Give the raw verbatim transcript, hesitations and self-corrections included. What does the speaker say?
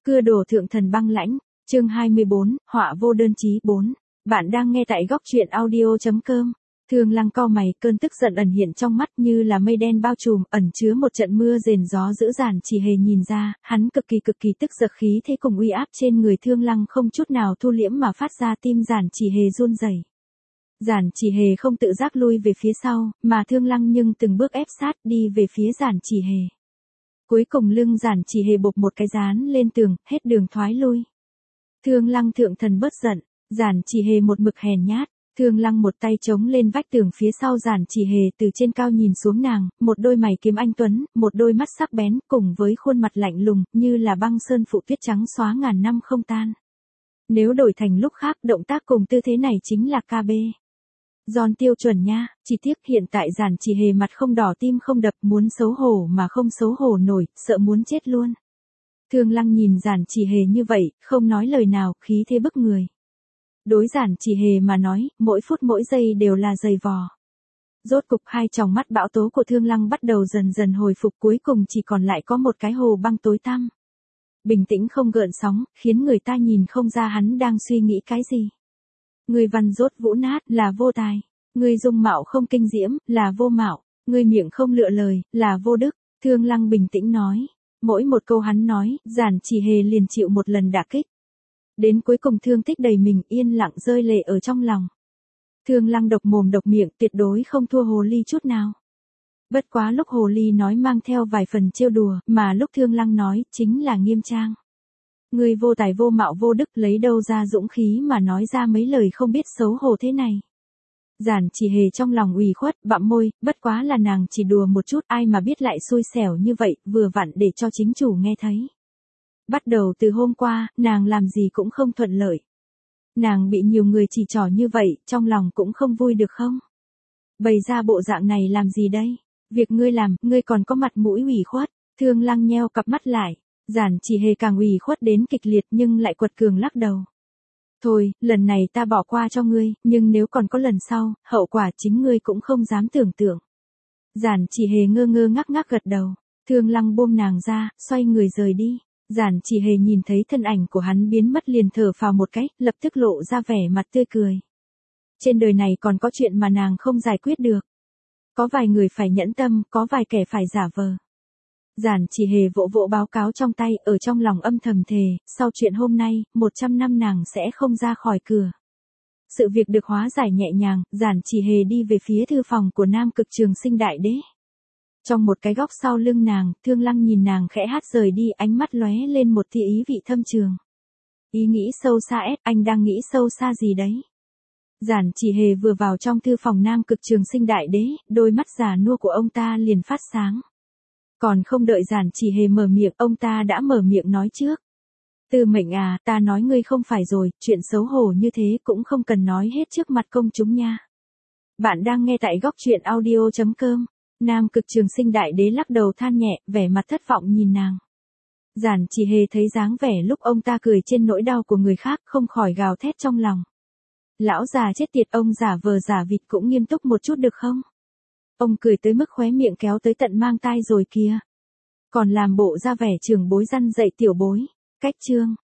Cưa đổ thượng thần băng lãnh, chương hai mươi bốn, họa vô đơn chí bốn. Bạn đang nghe tại góc truyện audio chấm com. Thương Lăng cau mày, cơn tức giận ẩn hiện trong mắt như là mây đen bao trùm, ẩn chứa một trận mưa rền gió dữ dằn. Chỉ Hề nhìn ra, hắn cực kỳ cực kỳ tức giận, khí thế cùng uy áp trên người Thương Lăng không chút nào thu liễm mà phát ra, tim Giản Chỉ Hề run rẩy. Giản Chỉ Hề không tự giác lui về phía sau, mà Thương Lăng nhưng từng bước ép sát đi về phía Giản Chỉ Hề. Cuối cùng lưng Giản Chỉ Hề bộp một cái dán lên tường, hết đường thoái lui. Thương Lăng thượng thần bớt giận, Giản Chỉ Hề một mực hèn nhát. Thương Lăng một tay chống lên vách tường phía sau Giản Chỉ Hề, từ trên cao nhìn xuống nàng, một đôi mày kiếm anh tuấn, một đôi mắt sắc bén, cùng với khuôn mặt lạnh lùng, như là băng sơn phụ tuyết trắng xóa ngàn năm không tan. Nếu đổi thành lúc khác, động tác cùng tư thế này chính là ca bê. Giòn tiêu chuẩn nha, chỉ tiếc hiện tại Giản Chỉ Hề mặt không đỏ tim không đập, muốn xấu hổ mà không xấu hổ nổi, sợ muốn chết luôn. Thương Lăng nhìn Giản Chỉ Hề như vậy, không nói lời nào, khí thế bức người. Đối Giản Chỉ Hề mà nói, mỗi phút mỗi giây đều là dày vò. Rốt cục hai tròng mắt bão tố của Thương Lăng bắt đầu dần dần hồi phục, cuối cùng chỉ còn lại có một cái hồ băng tối tăm. Bình tĩnh không gợn sóng, khiến người ta nhìn không ra hắn đang suy nghĩ cái gì. Người văn rốt vũ nát là vô tài, người dung mạo không kinh diễm là vô mạo, người miệng không lựa lời là vô đức. Thương Lăng bình tĩnh nói, mỗi một câu hắn nói, Giản Chỉ Hề liền chịu một lần đả kích. Đến cuối cùng thương tích đầy mình, yên lặng rơi lệ ở trong lòng. Thương Lăng độc mồm độc miệng, tuyệt đối không thua hồ ly chút nào. Bất quá lúc hồ ly nói mang theo vài phần trêu đùa, mà lúc Thương Lăng nói chính là nghiêm trang. Người vô tài vô mạo vô đức, lấy đâu ra dũng khí mà nói ra mấy lời không biết xấu hổ thế này. Giản Chỉ Hề trong lòng ủy khuất, bặm môi, bất quá là nàng chỉ đùa một chút, ai mà biết lại xui xẻo như vậy, vừa vặn để cho chính chủ nghe thấy. Bắt đầu từ hôm qua, nàng làm gì cũng không thuận lợi. Nàng bị nhiều người chỉ trỏ như vậy, trong lòng cũng không vui được không? Bày ra bộ dạng này làm gì đây? Việc ngươi làm, ngươi còn có mặt mũi ủy khuất. Thương Lăng nheo cặp mắt lại. Giản Chỉ Hề càng ủy khuất đến kịch liệt nhưng lại quật cường lắc đầu. Thôi, lần này ta bỏ qua cho ngươi, nhưng nếu còn có lần sau, hậu quả chính ngươi cũng không dám tưởng tượng. Giản Chỉ Hề ngơ ngơ ngác ngác gật đầu. Thương Lăng buông nàng ra, xoay người rời đi. Giản Chỉ Hề nhìn thấy thân ảnh của hắn biến mất liền thở phào một cái, lập tức lộ ra vẻ mặt tươi cười. Trên đời này còn có chuyện mà nàng không giải quyết được. Có vài người phải nhẫn tâm, có vài kẻ phải giả vờ. Giản Chỉ Hề vỗ vỗ báo cáo trong tay, ở trong lòng âm thầm thề, sau chuyện hôm nay, một trăm năm nàng sẽ không ra khỏi cửa. Sự việc được hóa giải nhẹ nhàng, Giản Chỉ Hề đi về phía thư phòng của Nam Cực Trường Sinh Đại Đế. Trong một cái góc sau lưng nàng, Thương Lăng nhìn nàng khẽ hát rời đi, ánh mắt lóe lên một tia ý vị thâm trường. Ý nghĩ sâu xa ép, anh đang nghĩ sâu xa gì đấy? Giản Chỉ Hề vừa vào trong thư phòng Nam Cực Trường Sinh Đại Đế, đôi mắt già nua của ông ta liền phát sáng. Còn không đợi Giản Chỉ Hề mở miệng, ông ta đã mở miệng nói trước. Tư Mệnh à, ta nói ngươi không phải rồi, chuyện xấu hổ như thế cũng không cần nói hết trước mặt công chúng nha. Bạn đang nghe tại góc truyện audio chấm com. Nam Cực Trường Sinh Đại Đế lắc đầu than nhẹ, vẻ mặt thất vọng nhìn nàng. Giản Chỉ Hề thấy dáng vẻ lúc ông ta cười trên nỗi đau của người khác, không khỏi gào thét trong lòng. Lão già chết tiệt, ông giả vờ giả vịt cũng nghiêm túc một chút được không? Ông cười tới mức khóe miệng kéo tới tận mang tai rồi kìa. Còn làm bộ ra vẻ trưởng bối răn dạy tiểu bối. Cách chương.